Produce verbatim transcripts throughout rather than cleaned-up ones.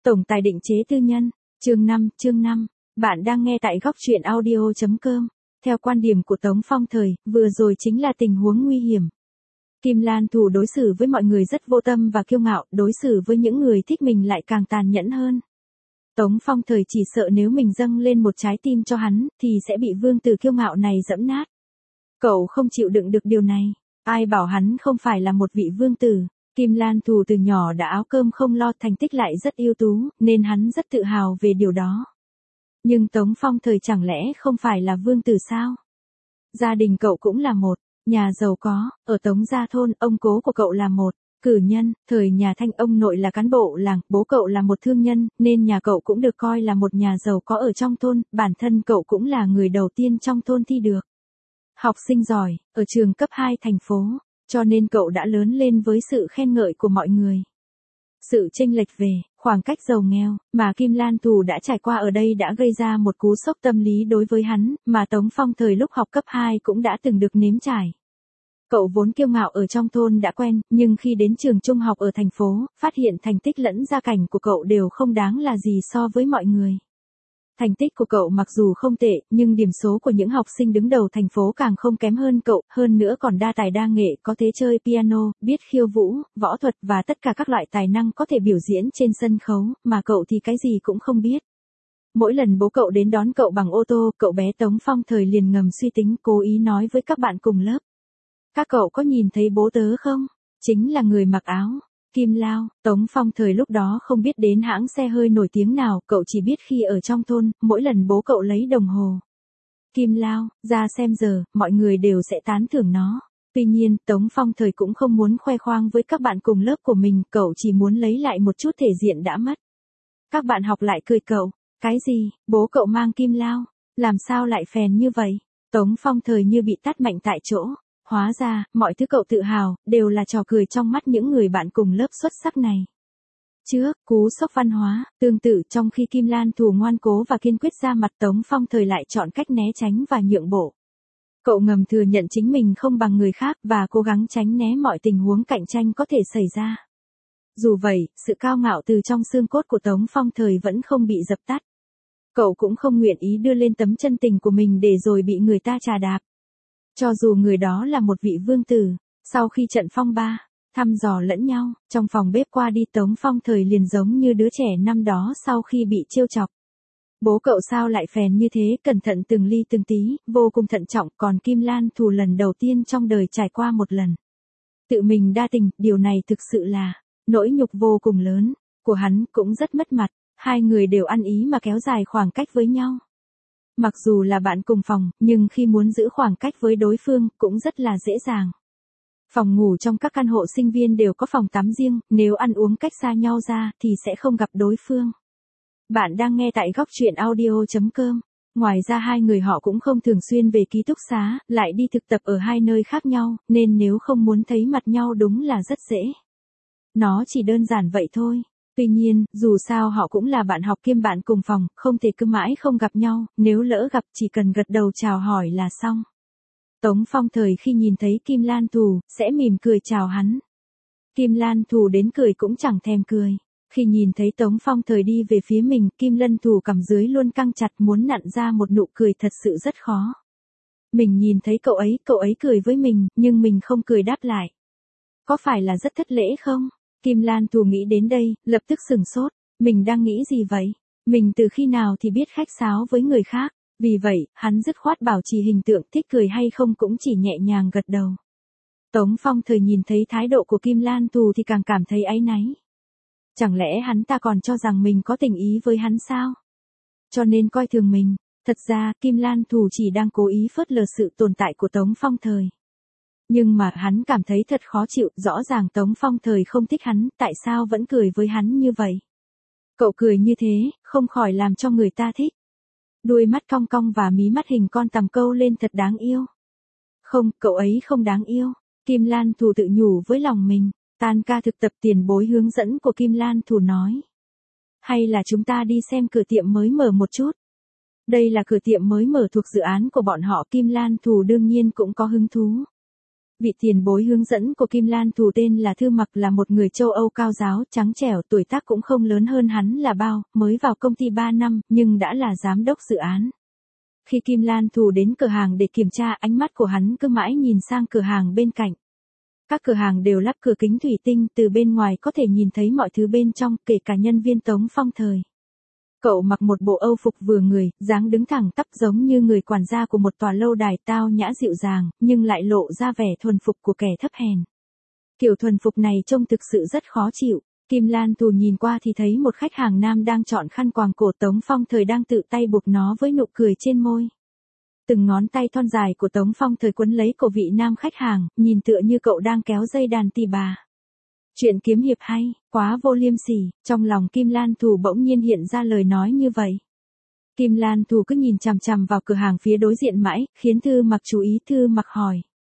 Tổng tài định chế tư nhân, chương năm, chương năm. Bạn đang nghe tại góc truyện audio chấm com. Theo quan điểm của Tống Phong thời, vừa rồi chính là tình huống nguy hiểm. Kim Lan Thù đối xử với mọi người rất vô tâm và kiêu ngạo, đối xử với những người thích mình lại càng tàn nhẫn hơn. Tống Phong thời chỉ sợ nếu mình dâng lên một trái tim cho hắn, thì sẽ bị vương tử kiêu ngạo này dẫm nát. Cậu không chịu đựng được điều này. Ai bảo hắn không phải là một vị vương tử. Kim Lan Thù từ nhỏ đã áo cơm không lo, thành tích lại rất ưu tú, nên hắn rất tự hào về điều đó. Nhưng Tống Phong thời chẳng lẽ không phải là vương tử sao? Gia đình cậu cũng là một nhà giàu có, ở Tống Gia Thôn, ông cố của cậu là một cử nhân, thời nhà Thanh ông nội là cán bộ làng, bố cậu là một thương nhân, nên nhà cậu cũng được coi là một nhà giàu có ở trong thôn, bản thân cậu cũng là người đầu tiên trong thôn thi được học sinh giỏi, ở trường cấp hai thành phố. Cho nên cậu đã lớn lên với sự khen ngợi của mọi người. Sự chênh lệch về khoảng cách giàu nghèo mà Kim Lan Thù đã trải qua ở đây đã gây ra một cú sốc tâm lý đối với hắn, mà Tống Phong thời lúc học cấp hai cũng đã từng được nếm trải. Cậu vốn kiêu ngạo ở trong thôn đã quen, nhưng khi đến trường trung học ở thành phố, phát hiện thành tích lẫn gia cảnh của cậu đều không đáng là gì so với mọi người. Thành tích của cậu mặc dù không tệ, nhưng điểm số của những học sinh đứng đầu thành phố càng không kém hơn cậu, hơn nữa còn đa tài đa nghệ, có thể chơi piano, biết khiêu vũ, võ thuật và tất cả các loại tài năng có thể biểu diễn trên sân khấu, mà cậu thì cái gì cũng không biết. Mỗi lần bố cậu đến đón cậu bằng ô tô, cậu bé Tống Phong thời liền ngầm suy tính, cố ý nói với các bạn cùng lớp. Các cậu có nhìn thấy bố tớ không? Chính là người mặc áo Kim Lao. Tống Phong thời lúc đó không biết đến hãng xe hơi nổi tiếng nào, cậu chỉ biết khi ở trong thôn, mỗi lần bố cậu lấy đồng hồ Kim Lao ra xem giờ, mọi người đều sẽ tán thưởng nó. Tuy nhiên, Tống Phong thời cũng không muốn khoe khoang với các bạn cùng lớp của mình, cậu chỉ muốn lấy lại một chút thể diện đã mất. Các bạn học lại cười cậu, cái gì, bố cậu mang Kim Lao, làm sao lại phèn như vậy? Tống Phong thời như bị tát mạnh tại chỗ. Hóa ra, mọi thứ cậu tự hào, đều là trò cười trong mắt những người bạn cùng lớp xuất sắc này. Trước, cú sốc văn hóa, tương tự trong khi Kim Lan Thù ngoan cố và kiên quyết ra mặt, Tống Phong thời lại chọn cách né tránh và nhượng bộ. Cậu ngầm thừa nhận chính mình không bằng người khác và cố gắng tránh né mọi tình huống cạnh tranh có thể xảy ra. Dù vậy, sự cao ngạo từ trong xương cốt của Tống Phong thời vẫn không bị dập tắt. Cậu cũng không nguyện ý đưa lên tấm chân tình của mình để rồi bị người ta trà đạp. Cho dù người đó là một vị vương tử. Sau khi trận phong ba, thăm dò lẫn nhau, trong phòng bếp qua đi Tống Phong thời liền giống như đứa trẻ năm đó sau khi bị trêu chọc. Bố cậu sao lại phèn như thế, cẩn thận từng ly từng tí, vô cùng thận trọng, còn Kim Lan Thù lần đầu tiên trong đời trải qua một lần tự mình đa tình, điều này thực sự là nỗi nhục vô cùng lớn, của hắn cũng rất mất mặt, hai người đều ăn ý mà kéo dài khoảng cách với nhau. Mặc dù là bạn cùng phòng, nhưng khi muốn giữ khoảng cách với đối phương, cũng rất là dễ dàng. Phòng ngủ trong các căn hộ sinh viên đều có phòng tắm riêng, nếu ăn uống cách xa nhau ra, thì sẽ không gặp đối phương. Bạn đang nghe tại góc truyện audio chấm com. Ngoài ra hai người họ cũng không thường xuyên về ký túc xá, lại đi thực tập ở hai nơi khác nhau, nên nếu không muốn thấy mặt nhau đúng là rất dễ. Nó chỉ đơn giản vậy thôi. Tuy nhiên, dù sao họ cũng là bạn học kiêm bạn cùng phòng, không thể cứ mãi không gặp nhau, nếu lỡ gặp chỉ cần gật đầu chào hỏi là xong. Tống Phong thời khi nhìn thấy Kim Lan Thù, sẽ mỉm cười chào hắn. Kim Lan Thù đến cười cũng chẳng thèm cười. Khi nhìn thấy Tống Phong thời đi về phía mình, Kim Lan Thù cằm dưới luôn căng chặt, muốn nặn ra một nụ cười thật sự rất khó. Mình nhìn thấy cậu ấy, cậu ấy cười với mình, nhưng mình không cười đáp lại. Có phải là rất thất lễ không? Kim Lan Thù nghĩ đến đây, lập tức sửng sốt, mình đang nghĩ gì vậy? Mình từ khi nào thì biết khách sáo với người khác, vì vậy, hắn dứt khoát bảo trì hình tượng, thích cười hay không cũng chỉ nhẹ nhàng gật đầu. Tống Phong thời nhìn thấy thái độ của Kim Lan Thù thì càng cảm thấy áy náy. Chẳng lẽ hắn ta còn cho rằng mình có tình ý với hắn sao? Cho nên coi thường mình, thật ra Kim Lan Thù chỉ đang cố ý phớt lờ sự tồn tại của Tống Phong thời. Nhưng mà hắn cảm thấy thật khó chịu, rõ ràng Tống Phong thời không thích hắn, tại sao vẫn cười với hắn như vậy? Cậu cười như thế, không khỏi làm cho người ta thích. Đuôi mắt cong cong và mí mắt hình con tằm câu lên thật đáng yêu. Không, cậu ấy không đáng yêu. Kim Lan Thù tự nhủ với lòng mình. Tan ca thực tập tiền bối hướng dẫn của Kim Lan Thù nói. Hay là chúng ta đi xem cửa tiệm mới mở một chút? Đây là cửa tiệm mới mở thuộc dự án của bọn họ, Kim Lan Thù đương nhiên cũng có hứng thú. Vị tiền bối hướng dẫn của Kim Lan Thù tên là Thư Mặc, là một người châu Âu cao giáo, trắng trẻo, tuổi tác cũng không lớn hơn hắn là bao, mới vào công ty ba năm, nhưng đã là giám đốc dự án. Khi Kim Lan Thù đến cửa hàng để kiểm tra, ánh mắt của hắn cứ mãi nhìn sang cửa hàng bên cạnh. Các cửa hàng đều lắp cửa kính thủy tinh, từ bên ngoài có thể nhìn thấy mọi thứ bên trong, kể cả nhân viên Tống Phong Thời. Cậu mặc một bộ Âu phục vừa người, dáng đứng thẳng tắp giống như người quản gia của một tòa lâu đài, tao nhã dịu dàng, nhưng lại lộ ra vẻ thuần phục của kẻ thấp hèn. Kiểu thuần phục này trông thực sự rất khó chịu. Kim Lan Thù nhìn qua thì thấy một khách hàng nam đang chọn khăn quàng cổ, Tống Phong Thời đang tự tay buộc nó với nụ cười trên môi. Từng ngón tay thon dài của Tống Phong Thời quấn lấy cổ vị nam khách hàng, nhìn tựa như cậu đang kéo dây đàn tỳ bà. Chuyện kiếm hiệp hay, quá vô liêm sỉ, trong lòng Kim Lan Thù bỗng nhiên hiện ra lời nói như vậy. Kim Lan Thù cứ nhìn chằm chằm vào cửa hàng phía đối diện mãi, khiến Thư Mặc chú ý. Thư Mặc hỏi.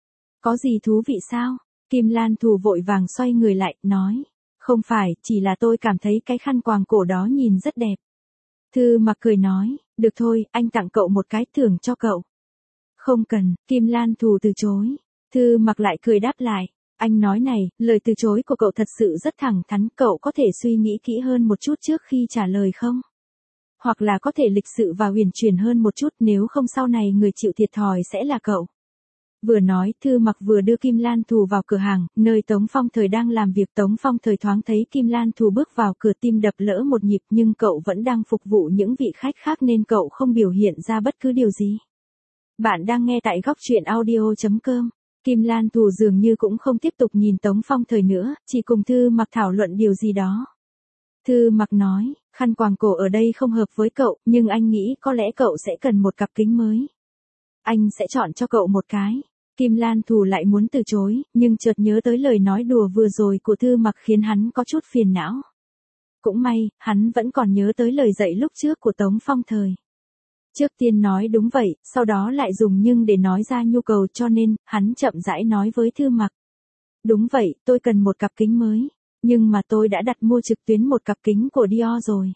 Có gì thú vị sao? Kim Lan Thù vội vàng xoay người lại, nói. Không phải, chỉ là tôi cảm thấy cái khăn quàng cổ đó nhìn rất đẹp. Thư Mặc cười nói, được thôi, anh tặng cậu một cái, thưởng cho cậu. Không cần, Kim Lan Thù từ chối. Thư Mặc lại cười đáp lại. Anh nói này, lời từ chối của cậu thật sự rất thẳng thắn, cậu có thể suy nghĩ kỹ hơn một chút trước khi trả lời không? Hoặc là có thể lịch sự và huyền chuyển hơn một chút, nếu không sau này người chịu thiệt thòi sẽ là cậu. Vừa nói, Thư Mặc vừa đưa Kim Lan Thù vào cửa hàng, nơi Tống Phong Thời đang làm việc. Tống Phong Thời thoáng thấy Kim Lan Thù bước vào cửa, tim đập lỡ một nhịp, nhưng cậu vẫn đang phục vụ những vị khách khác nên cậu không biểu hiện ra bất cứ điều gì. Bạn đang nghe tại góc truyện audio chấm com. Kim Lan Thù dường như cũng không tiếp tục nhìn Tống Phong Thời nữa, chỉ cùng Thư Mặc thảo luận điều gì đó. Thư Mặc nói, khăn quàng cổ ở đây không hợp với cậu, nhưng anh nghĩ có lẽ cậu sẽ cần một cặp kính mới. Anh sẽ chọn cho cậu một cái. Kim Lan Thù lại muốn từ chối, nhưng chợt nhớ tới lời nói đùa vừa rồi của Thư Mặc khiến hắn có chút phiền não. Cũng may, hắn vẫn còn nhớ tới lời dạy lúc trước của Tống Phong Thời. Trước tiên nói đúng vậy, sau đó lại dùng nhưng để nói ra nhu cầu, cho nên, hắn chậm rãi nói với Thư Mặc. Đúng vậy, tôi cần một cặp kính mới, nhưng mà tôi đã đặt mua trực tuyến một cặp kính của Dior rồi.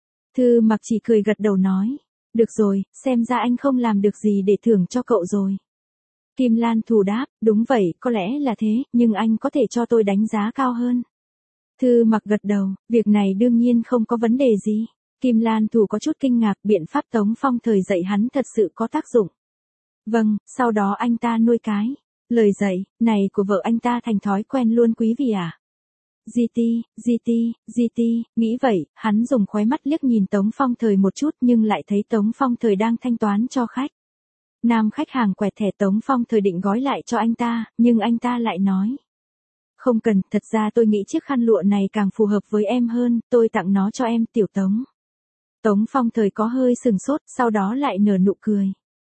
Thư Mặc chỉ cười gật đầu nói. Được rồi, xem ra anh không làm được gì để thưởng cho cậu rồi. Kim Lan Thù đáp, đúng vậy, có lẽ là thế, nhưng anh có thể cho tôi đánh giá cao hơn. Thư Mặc gật đầu, việc này đương nhiên không có vấn đề gì. Kim Lan Thù có chút kinh ngạc, biện pháp Tống Phong Thời dạy hắn thật sự có tác dụng. Vâng, sau đó anh ta nuôi cái. Lời dạy này của vợ anh ta thành thói quen luôn quý vị à? giê tê, giê tê, giê tê, nghĩ vậy, hắn dùng khóe mắt liếc nhìn Tống Phong Thời một chút nhưng lại thấy Tống Phong Thời đang thanh toán cho khách. Nam khách hàng quẹt thẻ, Tống Phong Thời định gói lại cho anh ta, nhưng anh ta lại nói. Không cần, thật ra tôi nghĩ chiếc khăn lụa này càng phù hợp với em hơn, tôi tặng nó cho em, tiểu Tống. Tống Phong Thời có hơi sừng sốt, sau đó lại nở nụ cười.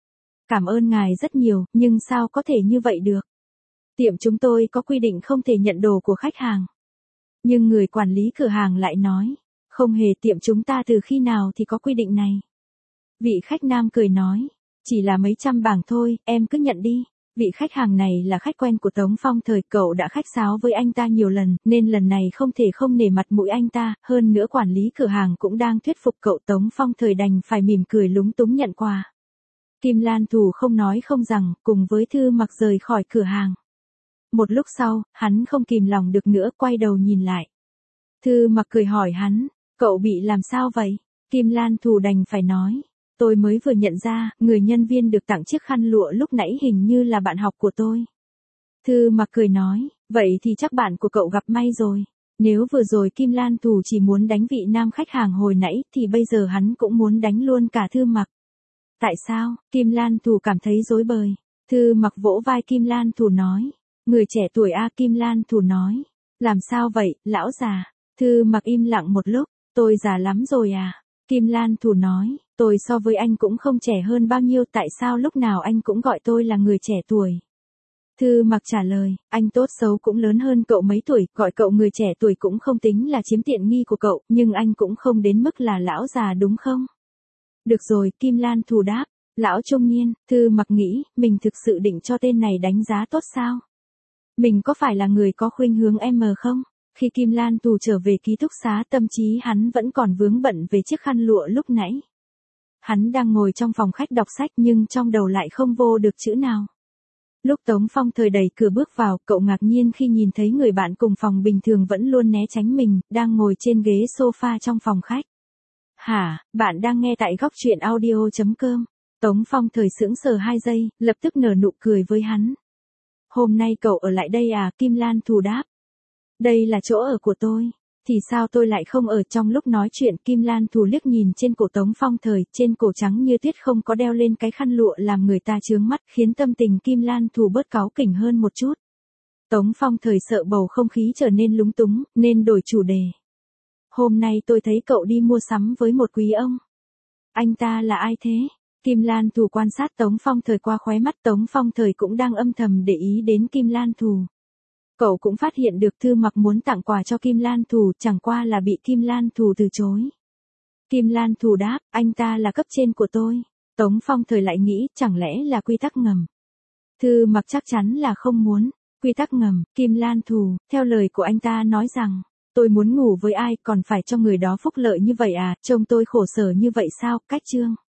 Cảm ơn ngài rất nhiều, nhưng sao có thể như vậy được? Tiệm chúng tôi có quy định không thể nhận đồ của khách hàng. Nhưng người quản lý cửa hàng lại nói, không hề, tiệm chúng ta từ khi nào thì có quy định này. Vị khách nam cười nói, chỉ là mấy trăm bảng thôi, em cứ nhận đi. Vị khách hàng này là khách quen của Tống Phong Thời, cậu đã khách sáo với anh ta nhiều lần, nên lần này không thể không nể mặt mũi anh ta, hơn nữa quản lý cửa hàng cũng đang thuyết phục cậu. Tống Phong Thời đành phải mỉm cười lúng túng nhận quà. Kim Lan Thù không nói không rằng, cùng với Thư Mặc rời khỏi cửa hàng. Một lúc sau, hắn không kìm lòng được nữa, quay đầu nhìn lại. Thư Mặc cười hỏi hắn, cậu bị làm sao vậy? Kim Lan Thù đành phải nói. Tôi mới vừa nhận ra, người nhân viên được tặng chiếc khăn lụa lúc nãy hình như là bạn học của tôi. Thư Mặc cười nói, vậy thì chắc bạn của cậu gặp may rồi. Nếu vừa rồi Kim Lan Thù chỉ muốn đánh vị nam khách hàng hồi nãy, thì bây giờ hắn cũng muốn đánh luôn cả Thư Mặc. Tại sao? Kim Lan Thù cảm thấy rối bời. Thư Mặc vỗ vai Kim Lan Thù nói, người trẻ tuổi a. Kim Lan Thù nói, làm sao vậy, lão già? Thư Mặc im lặng một lúc, tôi già lắm rồi à? Kim Lan Thù nói, tôi so với anh cũng không trẻ hơn bao nhiêu, tại sao lúc nào anh cũng gọi tôi là người trẻ tuổi? Thư Mặc trả lời, anh tốt xấu cũng lớn hơn cậu mấy tuổi, gọi cậu người trẻ tuổi cũng không tính là chiếm tiện nghi của cậu, nhưng anh cũng không đến mức là lão già đúng không? Được rồi, Kim Lan Thù đáp, lão trung niên. Thư Mặc nghĩ, mình thực sự định cho tên này đánh giá tốt sao? Mình có phải là người có khuynh hướng em không? Khi Kim Lan Thù trở về ký túc xá, tâm trí hắn vẫn còn vướng bận về chiếc khăn lụa lúc nãy. Hắn đang ngồi trong phòng khách đọc sách nhưng trong đầu lại không vô được chữ nào. Lúc Tống Phong Thời đẩy cửa bước vào, cậu ngạc nhiên khi nhìn thấy người bạn cùng phòng bình thường vẫn luôn né tránh mình, đang ngồi trên ghế sofa trong phòng khách. Hả, bạn đang nghe tại góc truyện audio.com. Tống Phong Thời sững sờ hai giây, lập tức nở nụ cười với hắn. Hôm nay cậu ở lại đây à, Kim Lan Thù đáp. Đây là chỗ ở của tôi. Thì sao tôi lại không ở? Trong lúc nói chuyện, Kim Lan Thù liếc nhìn trên cổ Tống Phong Thời, trên cổ trắng như tuyết không có đeo lên cái khăn lụa làm người ta chướng mắt, khiến tâm tình Kim Lan Thù bớt cáu kỉnh hơn một chút. Tống Phong Thời sợ bầu không khí trở nên lúng túng, nên đổi chủ đề. Hôm nay tôi thấy cậu đi mua sắm với một quý ông. Anh ta là ai thế? Kim Lan Thù quan sát Tống Phong Thời qua khóe mắt. Tống Phong Thời cũng đang âm thầm để ý đến Kim Lan Thù. Cậu cũng phát hiện được Thư Mặc muốn tặng quà cho Kim Lan Thù, chẳng qua là bị Kim Lan Thù từ chối. Kim Lan Thù đáp, anh ta là cấp trên của tôi. Tống Phong Thời lại nghĩ, chẳng lẽ là quy tắc ngầm. Thư Mặc chắc chắn là không muốn. Quy tắc ngầm, Kim Lan Thù, theo lời của anh ta nói rằng, tôi muốn ngủ với ai còn phải cho người đó phúc lợi như vậy à, trông tôi khổ sở như vậy sao, cách chương.